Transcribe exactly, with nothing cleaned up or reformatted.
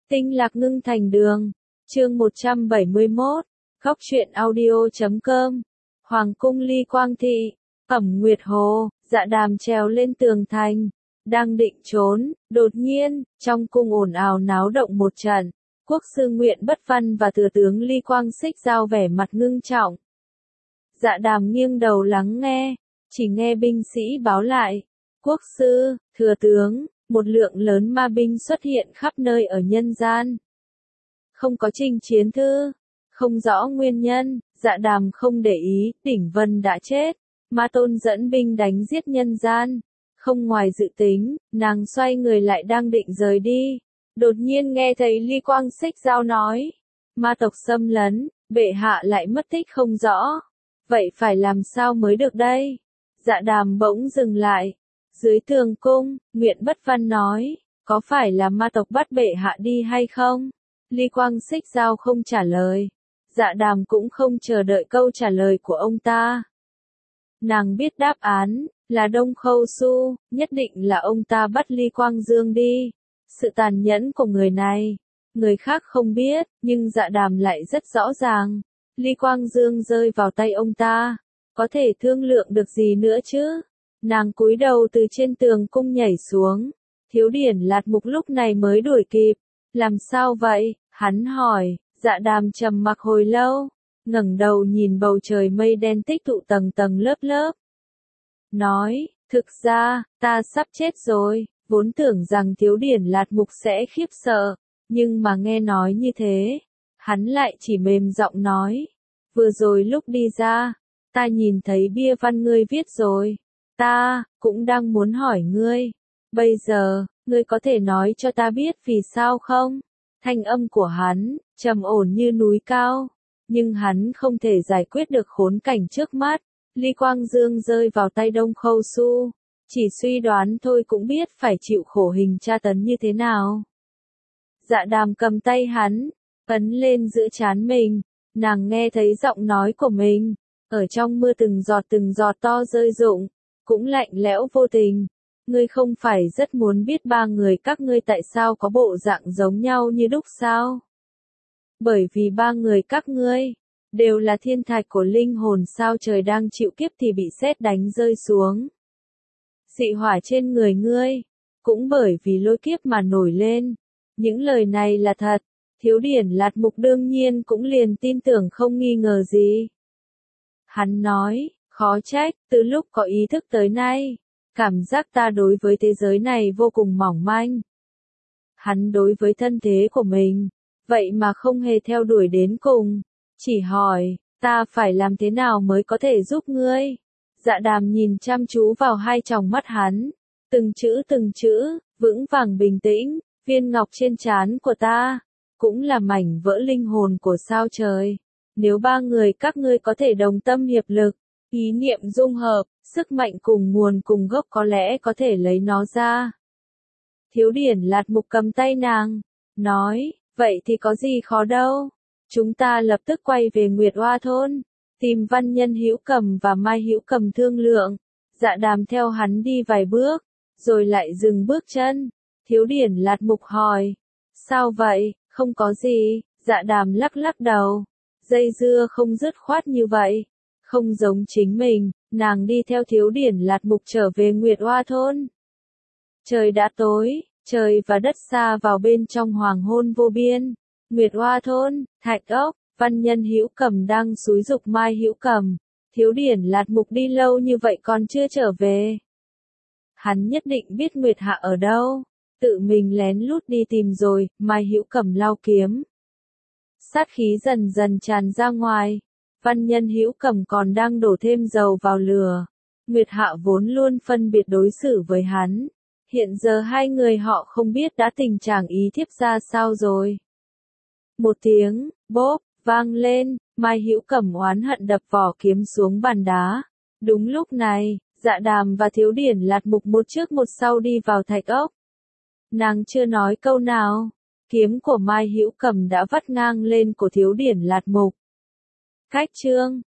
Tinh lạc ngưng thành đường. Chương một trăm bảy mươi mốt. Góc truyện audio chấm com. Hoàng cung Ly Quang Thị. Ẩm Nguyệt Hồ. Dạ Đàm trèo lên tường thành. Đang định trốn, đột nhiên, trong cung ồn ào náo động một trận. Quốc sư Nguyện Bất Văn và thừa tướng Ly Quang Xích giao vẻ mặt ngưng trọng. Dạ Đàm nghiêng đầu lắng nghe, chỉ nghe binh sĩ báo lại. Quốc sư, thừa tướng, một lượng lớn ma binh xuất hiện khắp nơi ở nhân gian. Không có trình chiến thư, không rõ nguyên nhân, Dạ Đàm không để ý, Đỉnh Vân đã chết. Ma Tôn dẫn binh đánh giết nhân gian. Không ngoài dự tính, nàng xoay người lại đang định rời đi. Đột nhiên nghe thấy Ly Quang Xích giao nói. Ma tộc xâm lấn, bệ hạ lại mất tích không rõ. Vậy phải làm sao mới được đây? Dạ Đàm bỗng dừng lại. Dưới tường cung, Nguyện Bất Văn nói, có phải là ma tộc bắt bệ hạ đi hay không? Ly Quang Xích giao không trả lời. Dạ Đàm cũng không chờ đợi câu trả lời của ông ta. Nàng biết đáp án, là Đông Khâu Su, nhất định là ông ta bắt Ly Quang Dương đi. Sự tàn nhẫn của người này, người khác không biết, nhưng Dạ Đàm lại rất rõ ràng. Ly Quang Dương rơi vào tay ông ta, có thể thương lượng được gì nữa chứ? Nàng cúi đầu từ trên tường cung nhảy xuống. Thiếu Điển Lạt Mục lúc này mới đuổi kịp. Làm sao vậy? Hắn hỏi. Dạ Đàm trầm mặc hồi lâu, ngẩng đầu nhìn bầu trời mây đen tích tụ tầng tầng lớp lớp. Nói, thực ra, ta sắp chết rồi, vốn tưởng rằng Thiếu Điển Lạt Mục sẽ khiếp sợ, nhưng mà nghe nói như thế, hắn lại chỉ mềm giọng nói. Vừa rồi lúc đi ra, ta nhìn thấy bia văn ngươi viết rồi, ta, cũng đang muốn hỏi ngươi, bây giờ, ngươi có thể nói cho ta biết vì sao không? Thanh âm của hắn, trầm ổn như núi cao, nhưng hắn không thể giải quyết được khốn cảnh trước mắt. Ly Quang Dương rơi vào tay Đông Khâu Su, chỉ suy đoán thôi cũng biết phải chịu khổ hình tra tấn như thế nào. Dạ Đàm cầm tay hắn, ấn lên giữa trán mình, nàng nghe thấy giọng nói của mình, ở trong mưa từng giọt từng giọt to rơi rụng, cũng lạnh lẽo vô tình. Ngươi không phải rất muốn biết ba người các ngươi tại sao có bộ dạng giống nhau như đúc sao? Bởi vì ba người các ngươi đều là thiên thạch của linh hồn sao trời đang chịu kiếp thì bị sét đánh rơi xuống. Dị hỏa trên người ngươi, cũng bởi vì lôi kiếp mà nổi lên. Những lời này là thật, Thiếu Điển Lạt Mục đương nhiên cũng liền tin tưởng không nghi ngờ gì. Hắn nói, khó trách, từ lúc có ý thức tới nay, cảm giác ta đối với thế giới này vô cùng mỏng manh. Hắn đối với thân thế của mình, vậy mà không hề theo đuổi đến cùng, chỉ hỏi, ta phải làm thế nào mới có thể giúp ngươi? Dạ Đàm nhìn chăm chú vào hai tròng mắt hắn, từng chữ từng chữ, vững vàng bình tĩnh, viên ngọc trên trán của ta, cũng là mảnh vỡ linh hồn của sao trời. Nếu ba người các ngươi có thể đồng tâm hiệp lực, ý niệm dung hợp, sức mạnh cùng nguồn cùng gốc có lẽ có thể lấy nó ra. Thiếu Điển Lạt Mục cầm tay nàng, nói, vậy thì có gì khó đâu. Chúng ta lập tức quay về Nguyệt Oa thôn, tìm Văn Nhân Hữu Cầm và Mai Hữu Cầm thương lượng. Dạ Đàm theo hắn đi vài bước, rồi lại dừng bước chân. Thiếu Điển Lạt Mục hỏi, sao vậy, không có gì. Dạ Đàm lắc lắc đầu, dây dưa không dứt khoát như vậy, không giống chính mình. Nàng đi theo Thiếu Điển Lạt Mục trở về Nguyệt Oa thôn. Trời đã tối, trời và đất xa vào bên trong hoàng hôn vô biên. Nguyệt Oa thôn, Thạch Ốc, Văn Nhân Hữu Cầm đang xúi giục Mai Hữu Cầm. Thiếu Điển Lạt Mục đi lâu như vậy còn chưa trở về. Hắn nhất định biết Nguyệt Hạ ở đâu, tự mình lén lút đi tìm rồi. Mai Hữu Cầm lau kiếm, sát khí dần dần tràn ra ngoài. Văn Nhân Hữu Cầm còn đang đổ thêm dầu vào lửa. Nguyệt Hạ vốn luôn phân biệt đối xử với hắn, hiện giờ hai người họ không biết đã tình trạng ý thiếp ra sao rồi. Một tiếng bốp vang lên, Mai Hữu Cầm oán hận đập vỏ kiếm xuống bàn đá. Đúng lúc này, Dạ Đàm và Thiếu Điển Lạt Mục một trước một sau đi vào Thạch Ốc. Nàng chưa nói câu nào, kiếm của Mai Hữu Cầm đã vắt ngang lên của Thiếu Điển Lạt Mục. Cách chương